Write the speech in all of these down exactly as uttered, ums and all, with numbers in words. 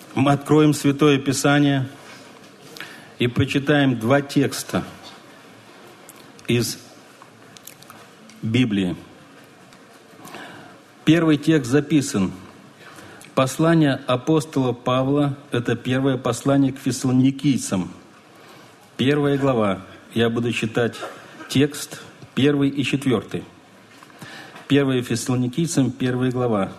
Мы откроем Святое Писание и прочитаем два текста из Библии. Первый текст записан. Послание апостола Павла, это первое послание к фессалоникийцам. Первая глава. Я буду читать текст первый и четвертый. Первое Фессалоникийцам, первая глава.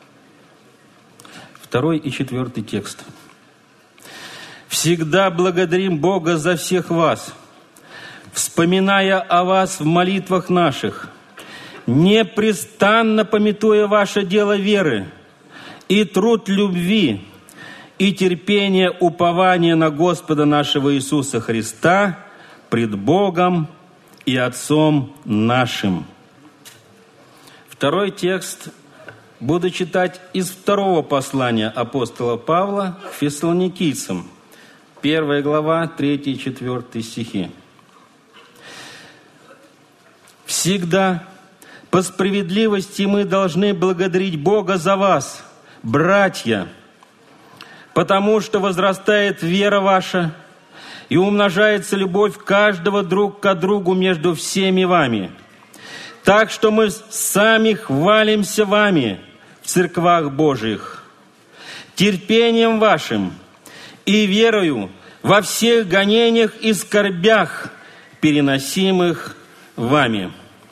Второй и четвертый текст. «Всегда благодарим Бога за всех вас, вспоминая о вас в молитвах наших, непрестанно памятуя ваше дело веры и труд любви и терпение упования на Господа нашего Иисуса Христа пред Богом и Отцом нашим». Второй текст буду читать из второго послания апостола Павла к фессалоникийцам. Первая глава, третий и четвертый стихи. «Всегда по справедливости мы должны благодарить Бога за вас, братья, потому что возрастает вера ваша и умножается любовь каждого друг к другу между всеми вами. Так что мы сами хвалимся вами в церквах Божьих, терпением вашим и верою во всех гонениях и скорбях, переносимых вами».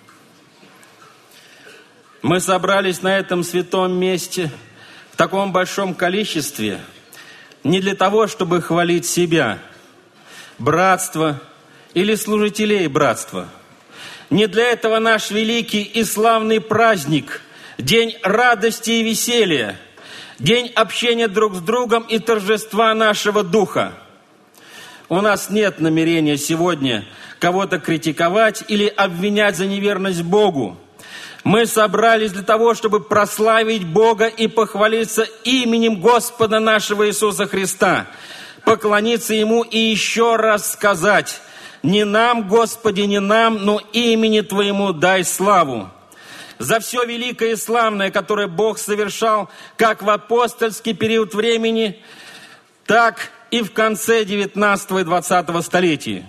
Мы собрались на этом святом месте в таком большом количестве не для того, чтобы хвалить себя, братство или служителей братства. Не для этого наш великий и славный праздник, день радости и веселья, день общения друг с другом и торжества нашего духа. У нас нет намерения сегодня кого-то критиковать или обвинять за неверность Богу. Мы собрались для того, чтобы прославить Бога и похвалиться именем Господа нашего Иисуса Христа, поклониться Ему и еще раз сказать: «Не нам, Господи, не нам, но имени Твоему дай славу». За все великое и славное, которое Бог совершал как в апостольский период времени, так и в конце девятнадцатого и двадцатого столетий.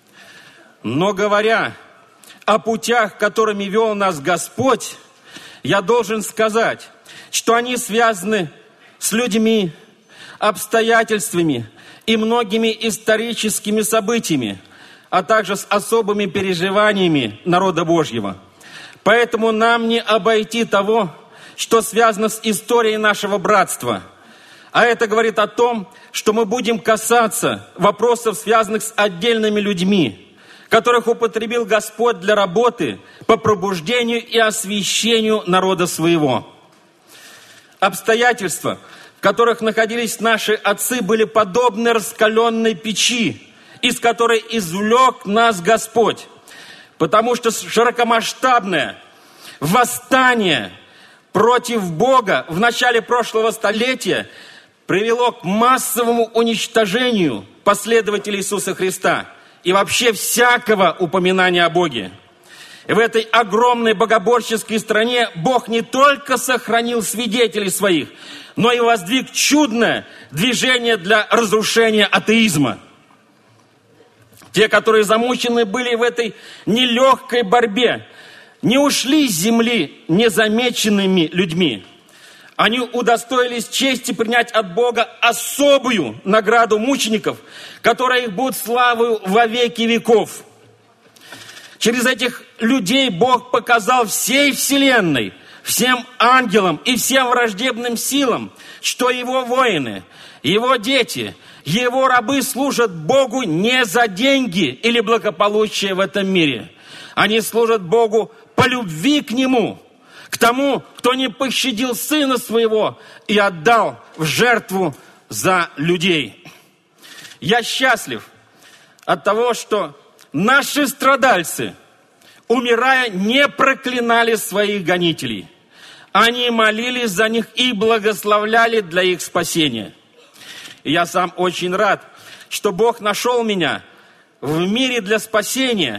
Но говоря о путях, которыми вел нас Господь, я должен сказать, что они связаны с людьми, обстоятельствами и многими историческими событиями, а также с особыми переживаниями народа Божьего. Поэтому нам не обойти того, что связано с историей нашего братства. А это говорит о том, что мы будем касаться вопросов, связанных с отдельными людьми, которых употребил Господь для работы по пробуждению и освящению народа своего. Обстоятельства, в которых находились наши отцы, были подобны раскаленной печи, из которой извлек нас Господь, потому что широкомасштабное восстание против Бога в начале прошлого столетия привело к массовому уничтожению последователей Иисуса Христа и вообще всякого упоминания о Боге. И в этой огромной богоборческой стране Бог не только сохранил свидетелей своих, но и воздвиг чудное движение для разрушения атеизма. Те, которые замучены были в этой нелегкой борьбе, не ушли с земли незамеченными людьми. Они удостоились чести принять от Бога особую награду мучеников, которая их будет славою во веки веков. Через этих людей Бог показал всей вселенной, всем ангелам и всем враждебным силам, что Его воины, Его дети, Его рабы служат Богу не за деньги или благополучие в этом мире. Они служат Богу по любви к Нему, к тому, кто не пощадил Сына Своего и отдал в жертву за людей. Я счастлив от того, что наши страдальцы, умирая, не проклинали своих гонителей. Они молились за них и благословляли для их спасения. И я сам очень рад, что Бог нашел меня в мире для спасения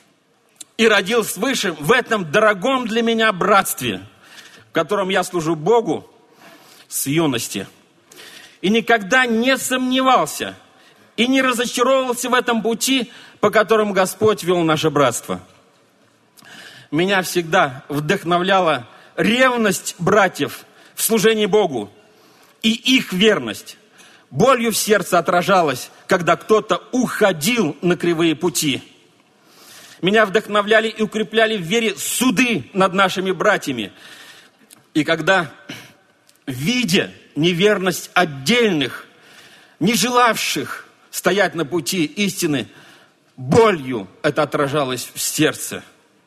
и родил свыше в этом дорогом для меня братстве, в котором я служу Богу с юности. и никогда не сомневался и не разочаровывался в этом пути, по которому Господь вел наше братство. Меня всегда вдохновляла ревность братьев в служении Богу и их верность. Болью в сердце отражалась, когда кто-то уходил на кривые пути. Меня вдохновляли и укрепляли в вере суды над нашими братьями. И когда, видя неверность отдельных, не желавших стоять на пути истины, болью это отражалось в сердце.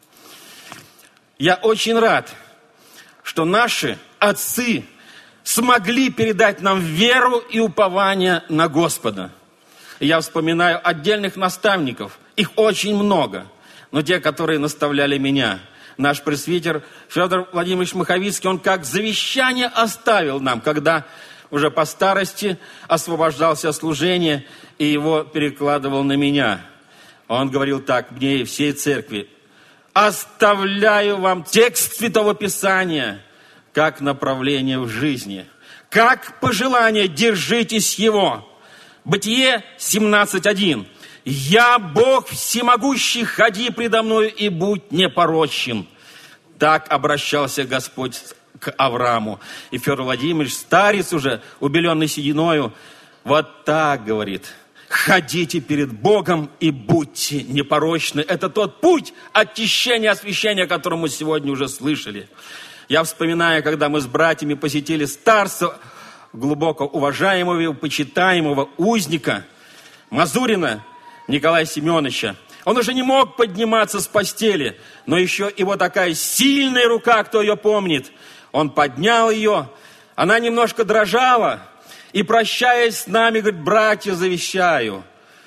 Я очень рад, что наши отцы смогли передать нам веру и упование на Господа. Я вспоминаю отдельных наставников, их очень много, но те, которые наставляли меня. Наш пресвитер Федор Владимирович Маховицкий, он как завещание оставил нам, когда уже по старости освобождался от служения и его перекладывал на меня. Он говорил так мне и всей церкви: «Оставляю вам текст Святого Писания как направление в жизни, как пожелание, держитесь его». Бытие семнадцать один. «Я, Бог всемогущий, ходи предо мною и будь непорочен». Так обращался Господь к Аврааму. И Федор Владимирович, старец уже, убеленный сединою, вот так говорит: ходите перед Богом и будьте непорочны. Это тот путь очищения, освящения, о котором мы сегодня уже слышали. Я вспоминаю, когда мы с братьями посетили старца, глубоко уважаемого и почитаемого узника Мазурина Николая Семеновича. Он уже не мог подниматься с постели, но еще его такая сильная рука, кто ее помнит, он поднял ее, она немножко дрожала, и, прощаясь с нами, говорит: братья, завещаю,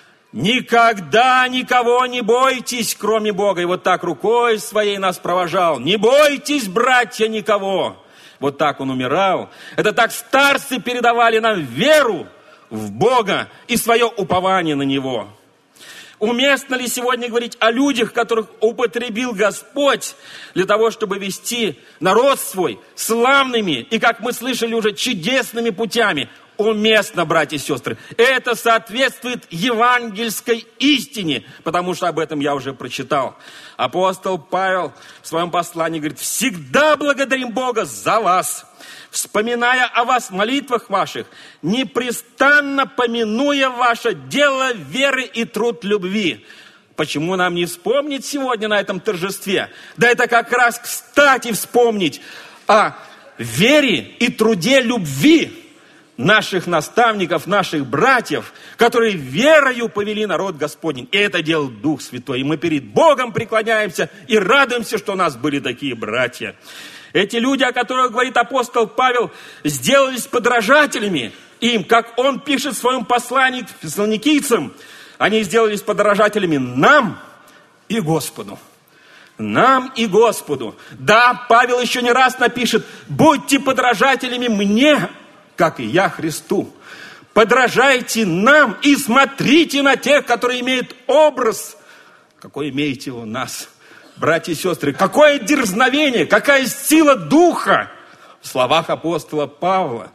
никогда никого не бойтесь, кроме Бога. И вот так рукой своей нас провожал: не бойтесь, братья, никого. Вот так он умирал. Это так старцы передавали нам веру в Бога и свое упование на Него. Уместно ли сегодня говорить о людях, которых употребил Господь для того, чтобы вести народ свой славными и, как мы слышали уже, чудесными путями? Уместно, братья и сестры. Это соответствует евангельской истине, потому что об этом я уже прочитал. Апостол Павел в своем послании говорит: «Всегда благодарим Бога за вас, вспоминая о вас в молитвах ваших, непрестанно поминуя ваше дело веры и труд любви». Почему нам не вспомнить сегодня на этом торжестве? Да это как раз кстати вспомнить о вере и труде любви наших наставников, наших братьев, которые верою повели народ Господень. И это делал Дух Святой. И мы перед Богом преклоняемся и радуемся, что у нас были такие братья. Эти люди, о которых говорит апостол Павел, сделались подражателями им, как он пишет в своем послании к фессалоникийцам. Они сделались подражателями нам и Господу. Нам и Господу. Да, Павел еще не раз напишет: будьте подражателями мне, как и я Христу. Подражайте нам и смотрите на тех, которые имеют образ, какой имеете у нас. Братья и сестры, какое дерзновение, какая сила духа в словах апостола Павла.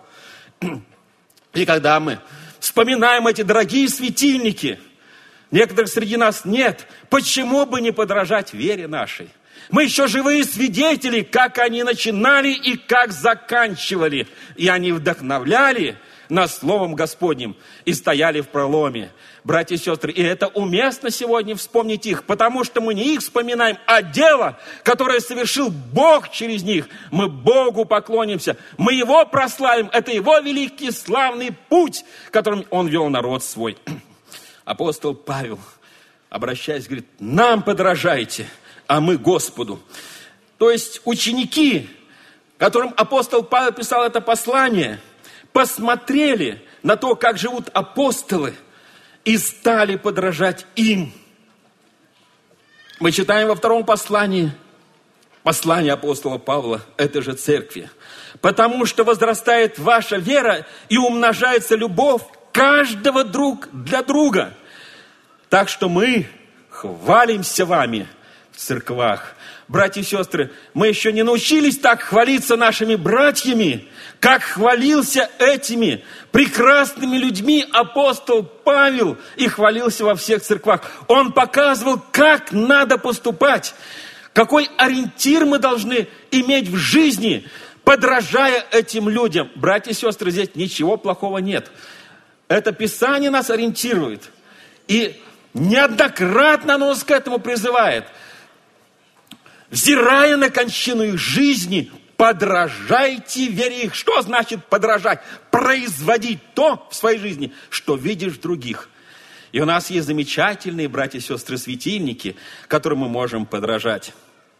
И когда мы вспоминаем эти дорогие светильники, некоторых среди нас нет, почему бы не подражать вере нашей? Мы еще живые свидетели, как они начинали и как заканчивали. И они вдохновляли нас Словом Господним и стояли в проломе. Братья и сестры, и это уместно сегодня вспомнить их, потому что мы не их вспоминаем, а дело, которое совершил Бог через них. Мы Богу поклонимся, мы Его прославим. Это Его великий славный путь, которым Он вел народ свой. Апостол Павел, обращаясь, говорит: нам подражайте, а мы Господу. То есть ученики, которым апостол Павел писал это послание, посмотрели на то, как живут апостолы, и стали подражать им. Мы читаем во втором послании, послание апостола Павла, это же церкви. «Потому что возрастает ваша вера и умножается любовь каждого друг для друга. Так что мы хвалимся вами церквах. Братья и сестры, мы еще не научились так хвалиться нашими братьями, как хвалился этими прекрасными людьми апостол Павел и хвалился во всех церквах. Он показывал, как надо поступать, какой ориентир мы должны иметь в жизни, подражая этим людям. Братья и сестры, здесь ничего плохого нет. Это Писание нас ориентирует. И неоднократно оно нас к этому призывает. Взирая на кончину их жизни, подражайте вере их. Что значит подражать? Производить то в своей жизни, что видишь в других. И у нас есть замечательные братья и сестры светильники, которым мы можем подражать.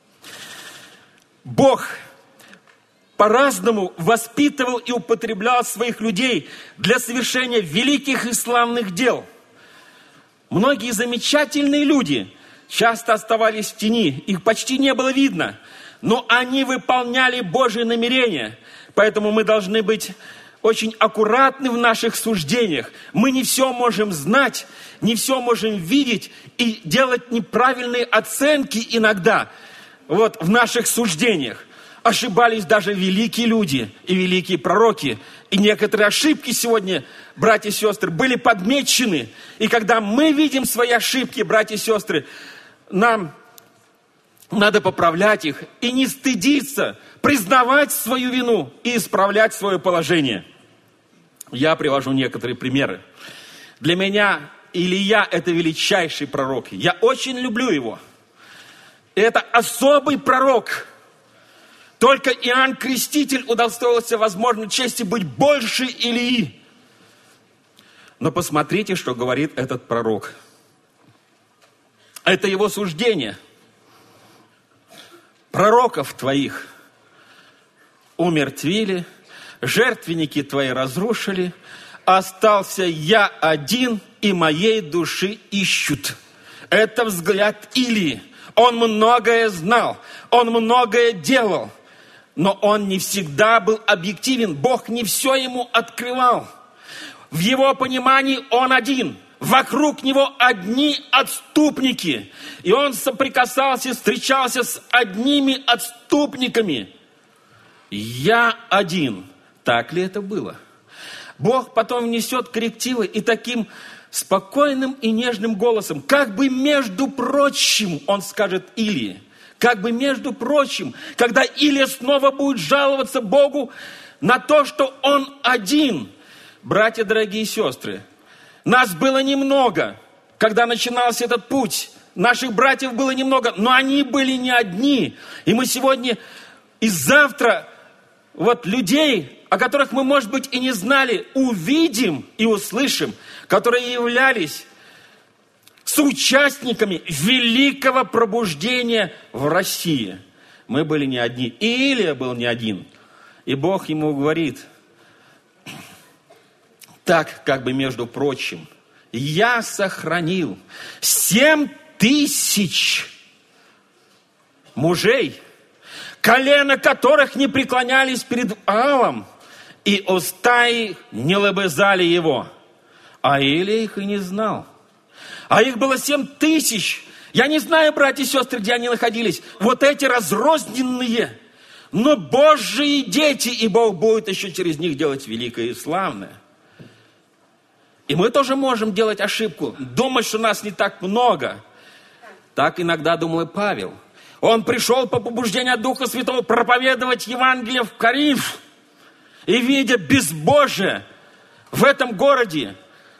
Бог по-разному воспитывал и употреблял своих людей для совершения великих и славных дел. Многие замечательные люди часто оставались в тени, их почти не было видно, но они выполняли Божьи намерения. Поэтому мы должны быть очень аккуратны в наших суждениях. Мы не все можем знать, не все можем видеть и делать неправильные оценки иногда вот, в наших суждениях. Ошибались даже великие люди и великие пророки. И некоторые ошибки сегодня, братья и сестры, были подмечены. И когда мы видим свои ошибки, братья и сестры, нам надо поправлять их и не стыдиться, признавать свою вину и исправлять свое положение. Я привожу некоторые примеры. Для меня Илия – это величайший пророк. Я очень люблю его. И это особый пророк. Только Иоанн Креститель удостоился возможной чести быть больше Илии. Но посмотрите, что говорит этот пророк. Это его суждение. Пророков твоих умертвили, жертвенники твои разрушили, остался я один, и моей души ищут. Это взгляд Илии. Он многое знал, он многое делал, но он не всегда был объективен. Бог не все ему открывал. В его понимании он один. Вокруг него одни отступники. И он соприкасался, встречался с одними отступниками. Я один. Так ли это было? Бог потом внесет коррективы и таким спокойным и нежным голосом, как бы между прочим, он скажет Илии, как бы между прочим, когда Илия снова будет жаловаться Богу на то, что он один. Братья, дорогие сестры, нас было немного, когда начинался этот путь. Наших братьев было немного, но они были не одни. И мы сегодня и завтра вот людей, о которых мы, может быть, и не знали, увидим и услышим, которые являлись соучастниками великого пробуждения в России. Мы были не одни. И Илия был не один. И Бог ему говорит, так, как бы между прочим, я сохранил семь тысяч мужей, колено которых не преклонялись перед Ваалом, и уста их не лобызали его. А Илия их и не знал. А их было семь тысяч. Я не знаю, братья и сестры, где они находились. Вот эти разрозненные, но Божьи дети, и Бог будет еще через них делать великое и славное. И мы тоже можем делать ошибку, думать, что нас не так много. Так иногда думал и Павел. Он пришел по побуждению Духа Святого проповедовать Евангелие в Коринф. И видя безбожие в этом городе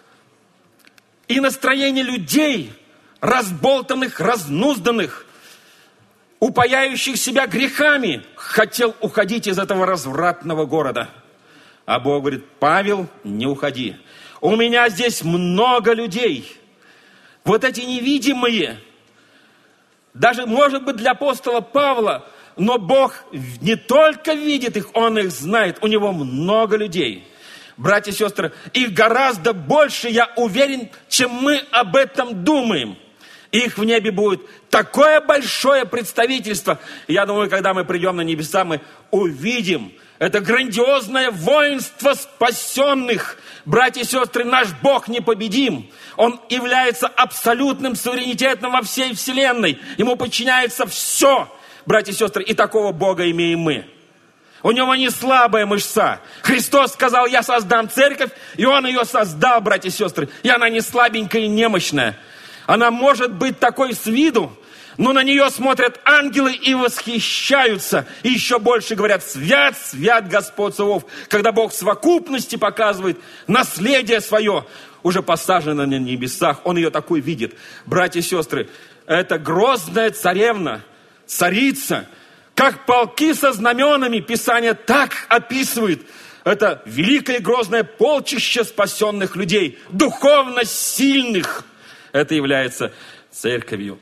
и настроение людей, разболтанных, разнузданных, упаяющих себя грехами, хотел уходить из этого развратного города. А Бог говорит, Павел, не уходи. У меня здесь много людей. Вот эти невидимые, даже, может быть, для апостола Павла, но Бог не только видит их, Он их знает. У Него много людей. Братья и сестры, их гораздо больше, я уверен, чем мы об этом думаем. Их в небе будет такое большое представительство. Я думаю, когда мы придем на небеса, мы увидим Это грандиозное воинство спасенных. Братья и сестры, наш Бог непобедим. Он является абсолютным суверенитетом во всей вселенной. Ему подчиняется все, братья и сестры, и такого Бога имеем мы. У него не слабая мышца. Христос сказал: я создам церковь, и Он ее создал, братья и сестры. И она не слабенькая и немощная. Она может быть такой с виду, но на нее смотрят ангелы и восхищаются. И еще больше говорят: свят, свят Господь Саваоф. Когда Бог в совокупности показывает наследие свое, уже посажено на небесах. Он ее такой видит. Братья и сестры, это грозная царевна, царица. Как полки со знаменами Писание так описывает. Это великое и грозное полчище спасенных людей, духовно сильных. Это является церковью.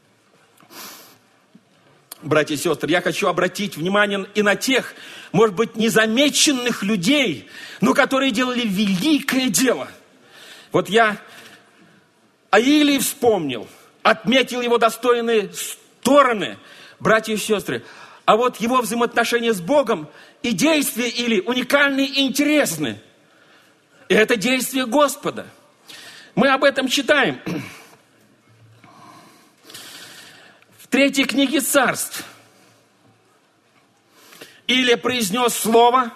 Братья и сестры, я хочу обратить внимание и на тех, может быть, незамеченных людей, но которые делали великое дело. Вот я о Илии вспомнил, отметил его достойные стороны, братья и сестры. А вот его взаимоотношения с Богом и действия Илии уникальны и интересны. И это действие Господа. Мы об этом читаем. В третьей книге Царств Илия произнес слово,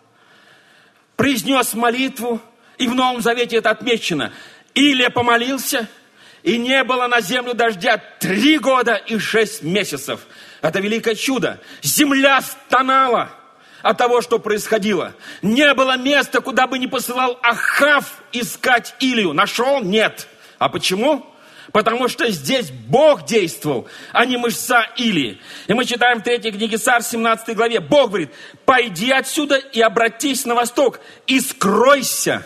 произнес молитву, и в Новом Завете это отмечено. Илия помолился, и не было на землю дождя три года и шесть месяцев. Это великое чудо. Земля стонала от того, что происходило. Не было места, куда бы не посылал Ахав искать Илию. Нашел? Нет. А почему? Потому что здесь Бог действовал, а не мышца Илии. И мы читаем в третьей книге Царств, семнадцатой главе. Бог говорит: пойди отсюда и обратись на восток, и скройся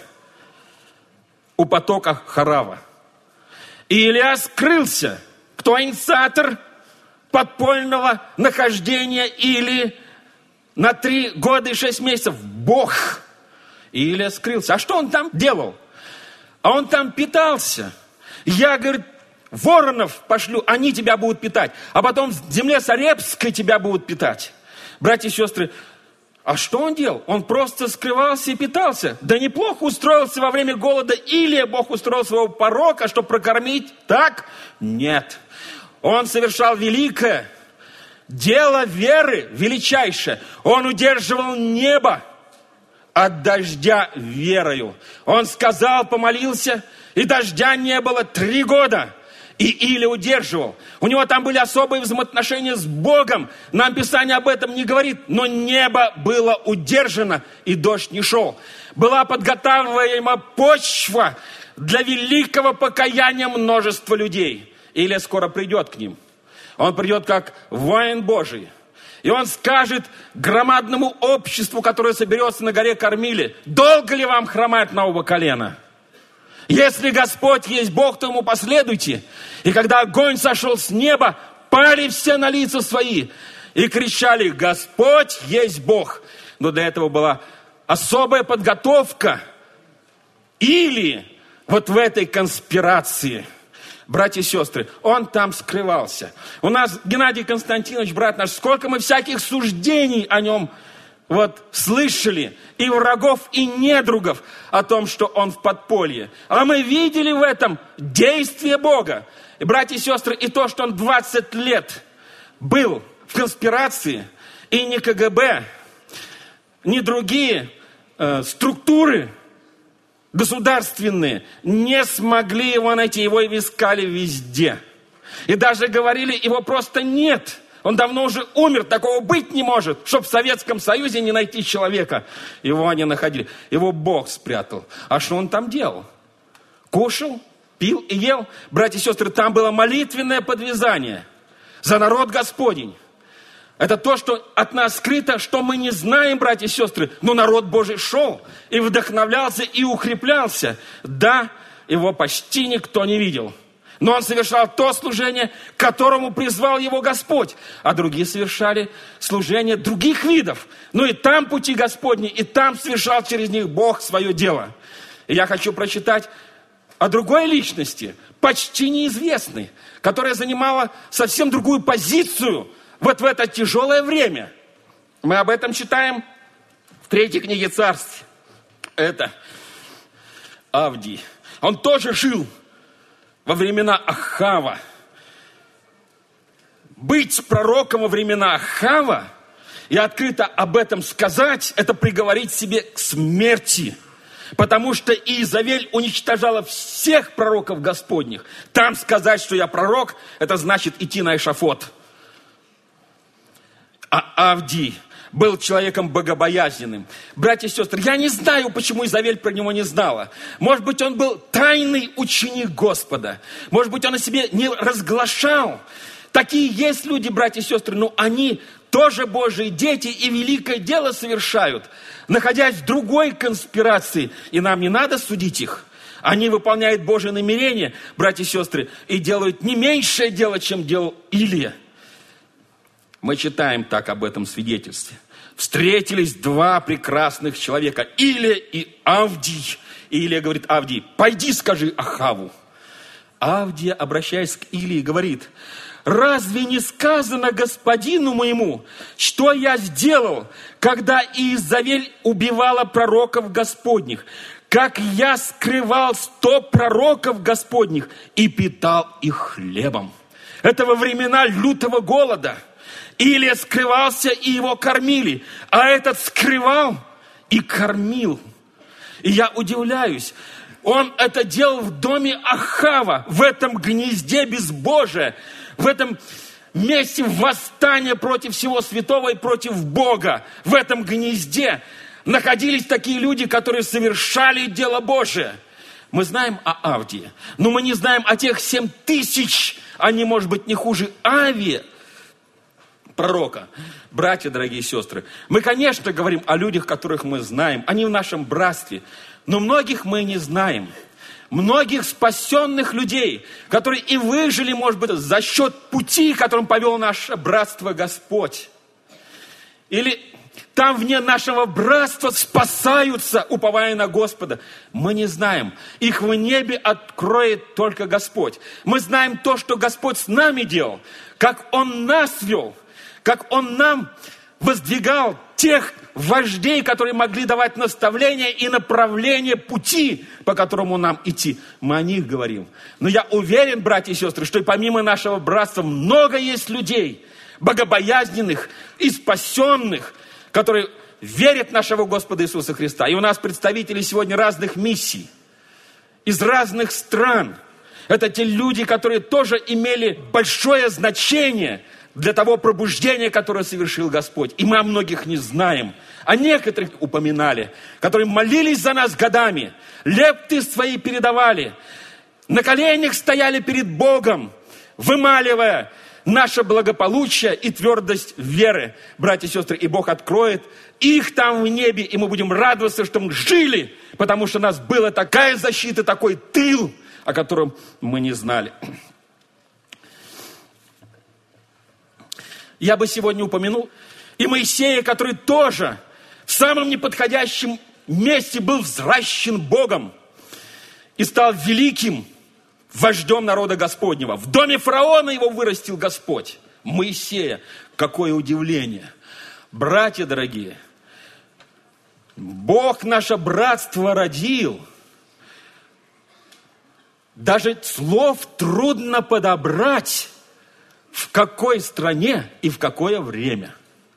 у потока Харава. И Илия скрылся. Кто инициатор подпольного нахождения Илии на три года и шесть месяцев? Бог. И Илия скрылся. А что он там делал? А он там питался. Я, говорит, воронов пошлю, они тебя будут питать. А потом в земле Сарепской тебя будут питать. Братья и сестры, а что он делал? Он просто скрывался и питался. Да неплохо устроился во время голода Илия. Бог устроил своего пророка, чтобы прокормить. Так? Нет. Он совершал великое дело веры, величайшее. Он удерживал небо от дождя верою. Он сказал, помолился, и дождя не было три года. И Илия удерживал. У него там были особые взаимоотношения с Богом. Нам Писание об этом не говорит. Но небо было удержано, и дождь не шел. Была подготавливаема почва для великого покаяния множества людей. Илия скоро придет к ним. Он придет как воин Божий. И он скажет громадному обществу, которое соберется на горе Кормиле: долго ли вам хромать на оба колена? Если Господь есть Бог, то Ему последуйте. И когда огонь сошел с неба, пали все на лица свои и кричали: Господь есть Бог. Но для этого была особая подготовка Илии вот в этой конспирации. Братья и сестры, он там скрывался. У нас Геннадий Константинович, брат наш, сколько мы всяких суждений о нем вот слышали, и врагов, и недругов, о том, что он в подполье. А мы видели в этом действие Бога. И, братья и сестры, и то, что он двадцать лет был в конспирации, и ни КГБ, ни другие э, структуры государственные не смогли его найти. Его и искали везде. И даже говорили, его просто нет. Он давно уже умер, такого быть не может, чтобы в Советском Союзе не найти человека. Его они находили. Его Бог спрятал. А что он там делал? Кушал, пил и ел. Братья и сестры, там было молитвенное подвязание за народ Господень. Это то, что от нас скрыто, что мы не знаем, братья и сестры. Но народ Божий шел и вдохновлялся, и укреплялся. Да, его почти никто не видел. Но он совершал то служение, к которому призвал его Господь. А другие совершали служение других видов. Но и там пути Господни, и там совершал через них Бог свое дело. И я хочу прочитать о другой личности, почти неизвестной, которая занимала совсем другую позицию вот в это тяжелое время. Мы об этом читаем В третьей книге Царств это Авдий. Он тоже жил во времена Ахава. Быть пророком во времена Ахава и открыто об этом сказать, это приговорить себе к смерти. Потому что Иезавель уничтожала всех пророков Господних. Там сказать, что я пророк, это значит идти на эшафот. А Авдий был человеком богобоязненным. Братья и сестры, я не знаю, почему Иезавель про него не знала. Может быть, он был тайный ученик Господа. Может быть, он о себе не разглашал. Такие есть люди, братья и сестры, но они тоже Божьи дети и великое дело совершают, находясь в другой конспирации. И нам не надо судить их. Они выполняют Божье намерение, братья и сестры, и делают не меньшее дело, чем делал Илия. Мы читаем так об этом свидетельстве. Встретились два прекрасных человека, Илия и Авдий. И Илия говорит: Авдий, пойди скажи Ахаву. Авдия, обращаясь к Илии, говорит: разве не сказано господину моему, что я сделал, когда Иезавель убивала пророков Господних? Как я скрывал сто пророков Господних и питал их хлебом. Это во времена лютого голода. Илия скрывался, и его кормили, а этот скрывал и кормил. И я удивляюсь, он это делал в доме Ахава, в этом гнезде безбожия, в этом месте восстания против всего святого и против Бога. В этом гнезде находились такие люди, которые совершали дело Божие. Мы знаем о Авдии, но мы не знаем о тех семь тысяч, они, может быть, не хуже Авия, пророка. Братья, дорогие сестры, мы, конечно, говорим о людях, которых мы знаем, они в нашем братстве, но многих мы не знаем. Многих спасенных людей, которые и выжили, может быть, за счет пути, которым повел наше братство Господь. Или там вне нашего братства спасаются, уповая на Господа. Мы не знаем. Их в небе откроет только Господь. Мы знаем то, что Господь с нами делал, как Он нас вел, как Он нам воздвигал тех вождей, которые могли давать наставления и направление пути, по которому нам идти. Мы о них говорим. Но я уверен, братья и сестры, что и помимо нашего братства много есть людей, богобоязненных и спасенных, которые верят в нашего Господа Иисуса Христа. И у нас представители сегодня разных миссий, из разных стран. Это те люди, которые тоже имели большое значение для того пробуждения, которое совершил Господь. И мы о многих не знаем. О некоторых упоминали, которые молились за нас годами, лепты свои передавали, на коленях стояли перед Богом, вымаливая наше благополучие и твердость веры, братья и сестры. И Бог откроет их там в небе, и мы будем радоваться, что мы жили, потому что у нас была такая защита, такой тыл, о котором мы не знали. Я бы сегодня упомянул и Моисея, который тоже в самом неподходящем месте был взращен Богом и стал великим вождем народа Господнего. В доме фараона его вырастил Господь. Моисея. Какое удивление. Братья дорогие, Бог наше братство родил. Даже слов трудно подобрать, в какой стране и в какое время.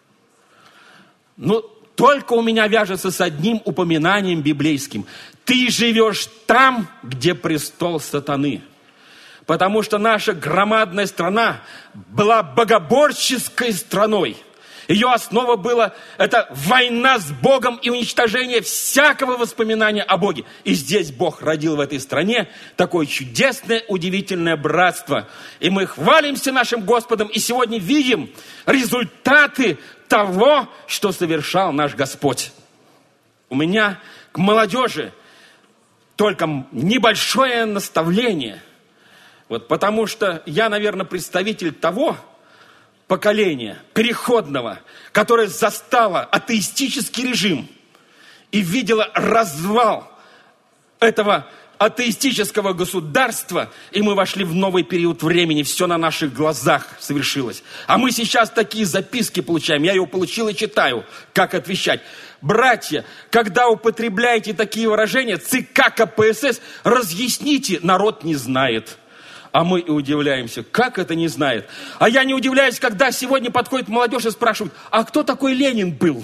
Но только у меня вяжется с одним упоминанием библейским. Ты живешь там, где престол сатаны. Потому что наша громадная страна была богоборческой страной. Ее основа была это война с Богом и уничтожение всякого воспоминания о Боге. И здесь Бог родил в этой стране такое чудесное, удивительное братство. И мы хвалимся нашим Господом и сегодня видим результаты того, что совершал наш Господь. У меня к молодежи только небольшое наставление. Вот, потому что я, наверное, представитель того поколения переходного, которое застало атеистический режим и видело развал этого атеистического государства, и мы вошли в новый период времени. Все на наших глазах совершилось. А мы сейчас такие записки получаем. Я его получил и читаю, как отвечать. Братья, когда употребляете такие выражения, ЦК КПСС, разъясните, народ не знает. А мы и удивляемся, как это не знает. А я не удивляюсь, когда сегодня подходит молодежь и спрашивает, а кто такой Ленин был?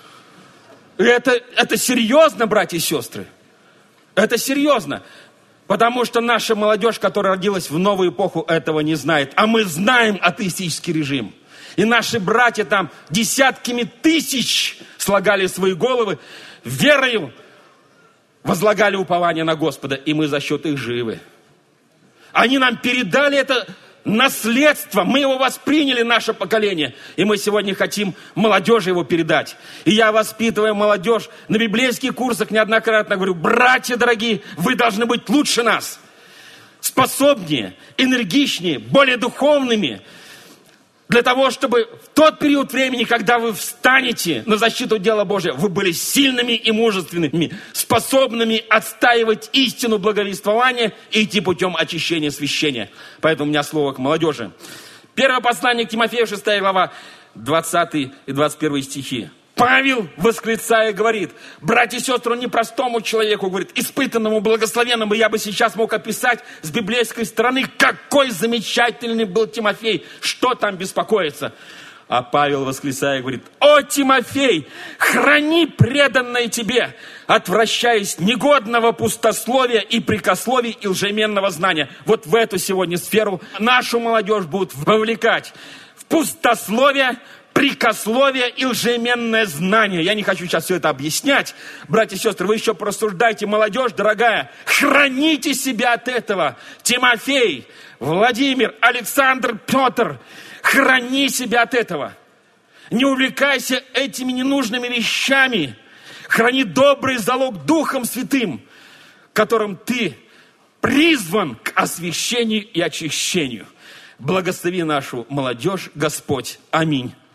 Это, это серьезно, братья и сестры? Это серьезно. Потому что наша молодежь, которая родилась в новую эпоху, этого не знает. А мы знаем атеистический режим. И наши братья там десятками тысяч слагали свои головы, верою возлагали упование на Господа. И мы за счет их живы. Они нам передали это наследство. Мы его восприняли, наше поколение. И мы сегодня хотим молодежи его передать. И я, воспитывая молодежь, на библейских курсах неоднократно говорю, братья дорогие, вы должны быть лучше нас. Способнее, энергичнее, более духовными. Для того, чтобы в тот период времени, когда вы встанете на защиту дела Божия, вы были сильными и мужественными, способными отстаивать истину благовествования и идти путем очищения священия. Поэтому у меня слово к молодежи. Первое послание к Тимофею, шестая глава, двадцатый и двадцать первый стихи. Павел, восклицая, говорит, братья и сестры, он непростому человеку, говорит, испытанному, благословенному, я бы сейчас мог описать с библейской стороны, какой замечательный был Тимофей, что там беспокоиться. А Павел, восклицая, говорит, о, Тимофей, храни преданное тебе, отвращаясь негодного пустословия и прикословий и лжеменного знания. Вот в эту сегодня сферу нашу молодежь будут вовлекать в пустословие, прикословие и лжеменное знание. Я не хочу сейчас все это объяснять. Братья и сестры, вы еще порассуждайте, молодежь дорогая. Храните себя от этого. Тимофей, Владимир, Александр, Петр. Храни себя от этого. Не увлекайся этими ненужными вещами. Храни добрый залог Духом Святым, которым ты призван к освящению и очищению. Благослови нашу молодежь, Господь. Аминь.